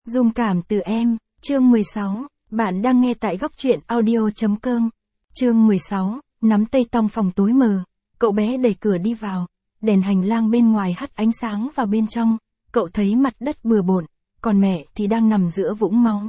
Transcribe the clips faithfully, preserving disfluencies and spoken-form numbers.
Dung cảm từ em, chương mười sáu, bạn đang nghe tại góc truyện audio.com. Chương mười sáu, nắm tay tong phòng tối mờ, cậu bé đẩy cửa đi vào, đèn hành lang bên ngoài hắt ánh sáng vào bên trong, cậu thấy mặt đất bừa bộn, còn mẹ thì đang nằm giữa vũng máu.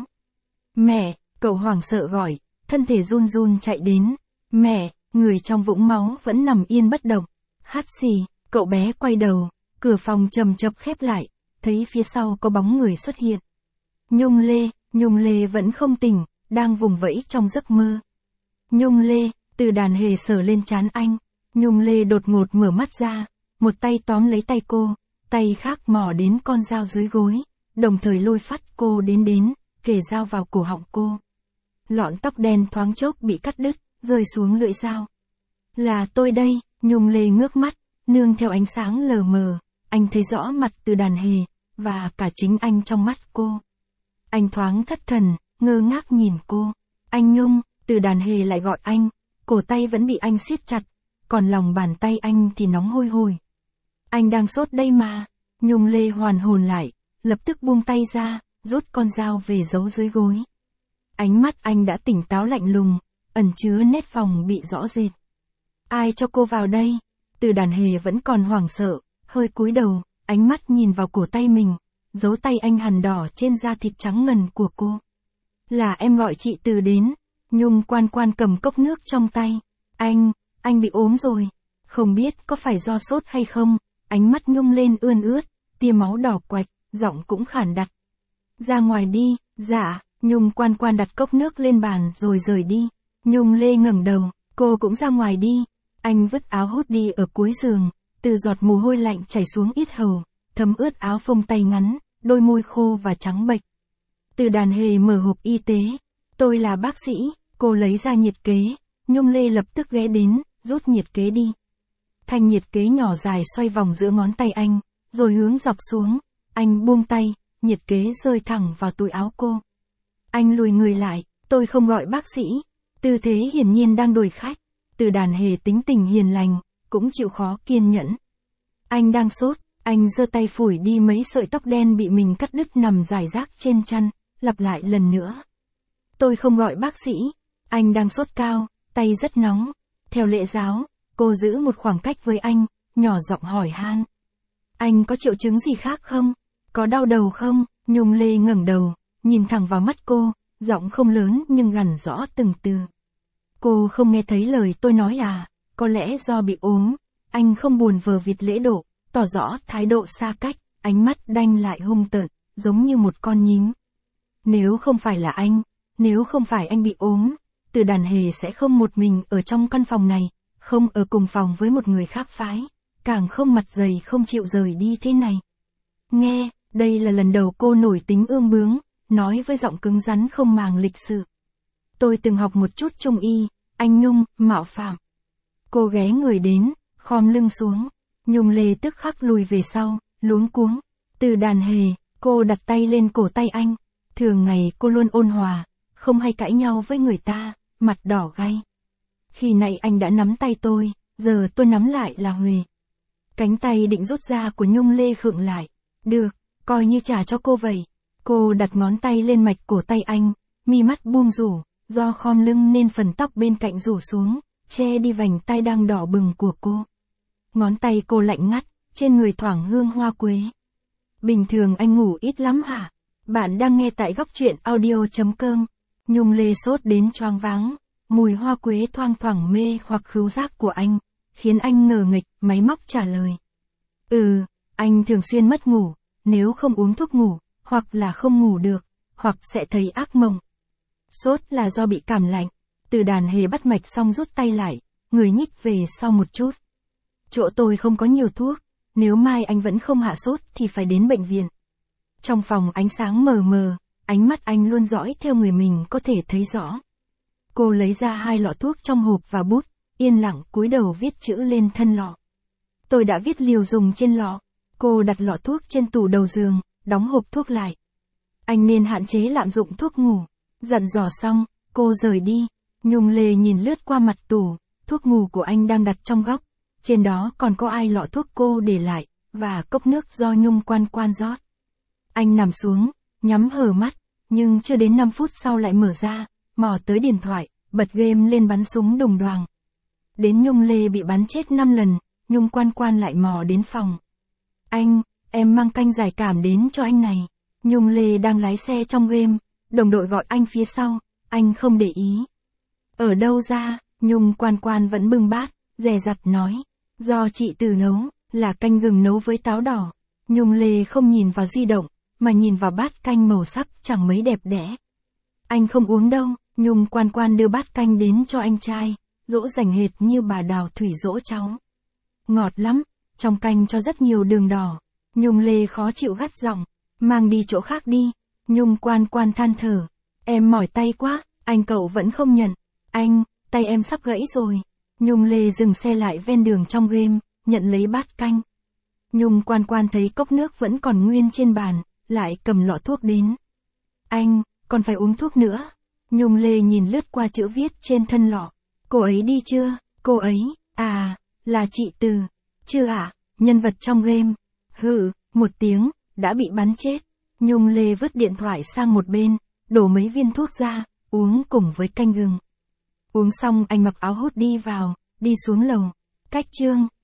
Mẹ, cậu hoảng sợ gọi, thân thể run run chạy đến. Mẹ, người trong vũng máu vẫn nằm yên bất động. Hắt xì, cậu bé quay đầu, cửa phòng chầm chập khép lại, thấy phía sau có bóng người xuất hiện. Nhung Lê, Nhung Lê vẫn không tỉnh, đang vùng vẫy trong giấc mơ. Nhung Lê, từ đàn hề sờ lên trán anh. Nhung Lê đột ngột mở mắt ra, một tay tóm lấy tay cô, tay khác mò đến con dao dưới gối, đồng thời lôi phát cô đến đến, kề dao vào cổ họng cô. Lọn tóc đen thoáng chốc bị cắt đứt, rơi xuống lưỡi dao. Là tôi đây, Nhung Lê ngước mắt, nương theo ánh sáng lờ mờ, anh thấy rõ mặt từ đàn hề, và cả chính anh trong mắt cô. Anh thoáng thất thần, ngơ ngác nhìn cô. Anh Nhung, từ đàn hề lại gọi anh, cổ tay vẫn bị anh siết chặt, còn lòng bàn tay anh thì nóng hôi hổi. Anh đang sốt đây mà. Nhung Lê hoàn hồn lại, lập tức buông tay ra, rút con dao về giấu dưới gối. Ánh mắt anh đã tỉnh táo lạnh lùng, ẩn chứa nét phòng bị rõ rệt. Ai cho cô vào đây? Từ đàn hề vẫn còn hoảng sợ, hơi cúi đầu, ánh mắt nhìn vào cổ tay mình, dấu tay anh hằn đỏ trên da thịt trắng ngần của cô. Là em gọi chị Từ đến. Nhung Quan Quan cầm cốc nước trong tay. Anh, anh bị ốm rồi. Không biết có phải do sốt hay không, ánh mắt Nhung lên ươn ướt, tia máu đỏ quạch, giọng cũng khản đặc. Ra ngoài đi. Dạ. Nhung Quan Quan đặt cốc nước lên bàn rồi rời đi. Nhung Lê ngẩng đầu, cô cũng ra ngoài đi. Anh vứt áo hút đi ở cuối giường, từ giọt mồ hôi lạnh chảy xuống yết hầu, thấm ướt áo phông tay ngắn, đôi môi khô và trắng bệch. Từ đàn hề mở hộp y tế. Tôi là bác sĩ, cô lấy ra nhiệt kế. Nhung Lê lập tức ghé đến, rút nhiệt kế đi. Thanh nhiệt kế nhỏ dài xoay vòng giữa ngón tay anh, rồi hướng dọc xuống. Anh buông tay, nhiệt kế rơi thẳng vào túi áo cô. Anh lùi người lại, tôi không gọi bác sĩ. Tư thế hiển nhiên đang đuổi khách. Từ đàn hề tính tình hiền lành, cũng chịu khó kiên nhẫn. Anh đang sốt, anh giơ tay phủi đi mấy sợi tóc đen bị mình cắt đứt nằm rải rác trên chăn, lặp lại lần nữa. Tôi không gọi bác sĩ, anh đang sốt cao, tay rất nóng. Theo lễ giáo, cô giữ một khoảng cách với anh, nhỏ giọng hỏi han. Anh có triệu chứng gì khác không? Có đau đầu không? Nhung Lê ngẩng đầu, nhìn thẳng vào mắt cô, giọng không lớn nhưng gằn rõ từng từ. Cô không nghe thấy lời tôi nói à? Có lẽ do bị ốm. Anh không buồn vờ vịt lễ độ, tỏ rõ thái độ xa cách, ánh mắt đanh lại hung tợn, giống như một con nhím. Nếu không phải là anh, nếu không phải anh bị ốm, Từ đàn hề sẽ không một mình ở trong căn phòng này, không ở cùng phòng với một người khác phái, càng không mặt dày không chịu rời đi thế này. Nghe, đây là lần đầu cô nổi tính ương bướng, nói với giọng cứng rắn không màng lịch sự. Tôi từng học một chút trung y, anh Nhung, mạo phạm. Cô ghé người đến, khom lưng xuống. Nhung Lê tức khắc lùi về sau, luống cuống. Từ đàn hề, cô đặt tay lên cổ tay anh. Thường ngày cô luôn ôn hòa, không hay cãi nhau với người ta, mặt đỏ gay. Khi nãy anh đã nắm tay tôi, giờ tôi nắm lại là huề. Cánh tay định rút ra của Nhung Lê khựng lại. Được, coi như trả cho cô vậy. Cô đặt ngón tay lên mạch cổ tay anh, mi mắt buông rủ, do khom lưng nên phần tóc bên cạnh rủ xuống, che đi vành tai đang đỏ bừng của cô. Ngón tay cô lạnh ngắt, trên người thoảng hương hoa quế. Bình thường anh ngủ ít lắm hả? Bạn đang nghe tại góc truyện audio.com. Nhung Lê sốt đến choáng váng, mùi hoa quế thoang thoảng mê hoặc khứu giác của anh, khiến anh ngờ nghịch, máy móc trả lời. Ừ, anh thường xuyên mất ngủ, nếu không uống thuốc ngủ, hoặc là không ngủ được, hoặc sẽ thấy ác mộng. Sốt là do bị cảm lạnh. Từ đàn hề bắt mạch xong rút tay lại, người nhích về sau một chút. Chỗ tôi không có nhiều thuốc, nếu mai anh vẫn không hạ sốt thì phải đến bệnh viện. Trong phòng ánh sáng mờ mờ, ánh mắt anh luôn dõi theo người mình có thể thấy rõ. Cô lấy ra hai lọ thuốc trong hộp và bút, yên lặng cúi đầu viết chữ lên thân lọ. Tôi đã viết liều dùng trên lọ. Cô đặt lọ thuốc trên tủ đầu giường, đóng hộp thuốc lại. Anh nên hạn chế lạm dụng thuốc ngủ. Dặn dò xong, cô rời đi. Nhung Lê nhìn lướt qua mặt tủ, thuốc ngủ của anh đang đặt trong góc. Trên đó còn có ai lọ thuốc cô để lại, và cốc nước do Nhung Quan Quan rót. Anh nằm xuống, nhắm hờ mắt, nhưng chưa đến năm phút sau lại mở ra, mò tới điện thoại, bật game lên bắn súng đùng đoàng. Đến Nhung Lê bị bắn chết năm lần, Nhung Quan Quan lại mò đến phòng. Anh, em mang canh giải cảm đến cho anh này. Nhung Lê đang lái xe trong game, đồng đội gọi anh phía sau, anh không để ý. Ở đâu ra, Nhung Quan Quan vẫn bưng bát, dè dặt nói. Do chị Từ nấu, là canh gừng nấu với táo đỏ. Nhung Lê không nhìn vào di động, mà nhìn vào bát canh màu sắc chẳng mấy đẹp đẽ. Anh không uống đâu, Nhung Quan Quan đưa bát canh đến cho anh trai, dỗ dành hệt như bà Đào Thủy dỗ cháu. Ngọt lắm, trong canh cho rất nhiều đường đỏ. Nhung Lê khó chịu gắt giọng, mang đi chỗ khác đi. Nhung Quan Quan than thở, em mỏi tay quá, anh cậu vẫn không nhận. Anh, tay em sắp gãy rồi. Nhung Lê dừng xe lại ven đường trong game, nhận lấy bát canh. Nhung Quan Quan thấy cốc nước vẫn còn nguyên trên bàn, lại cầm lọ thuốc đến. Anh, còn phải uống thuốc nữa. Nhung Lê nhìn lướt qua chữ viết trên thân lọ. Cô ấy đi chưa? Cô ấy, à, là chị Từ. Chưa ạ, à? Nhân vật trong game. Hừ, một tiếng, đã bị bắn chết. Nhung Lê vứt điện thoại sang một bên, đổ mấy viên thuốc ra, uống cùng với canh gừng. Uống xong anh mặc áo hốt đi vào, đi xuống lầu. Cách Trương.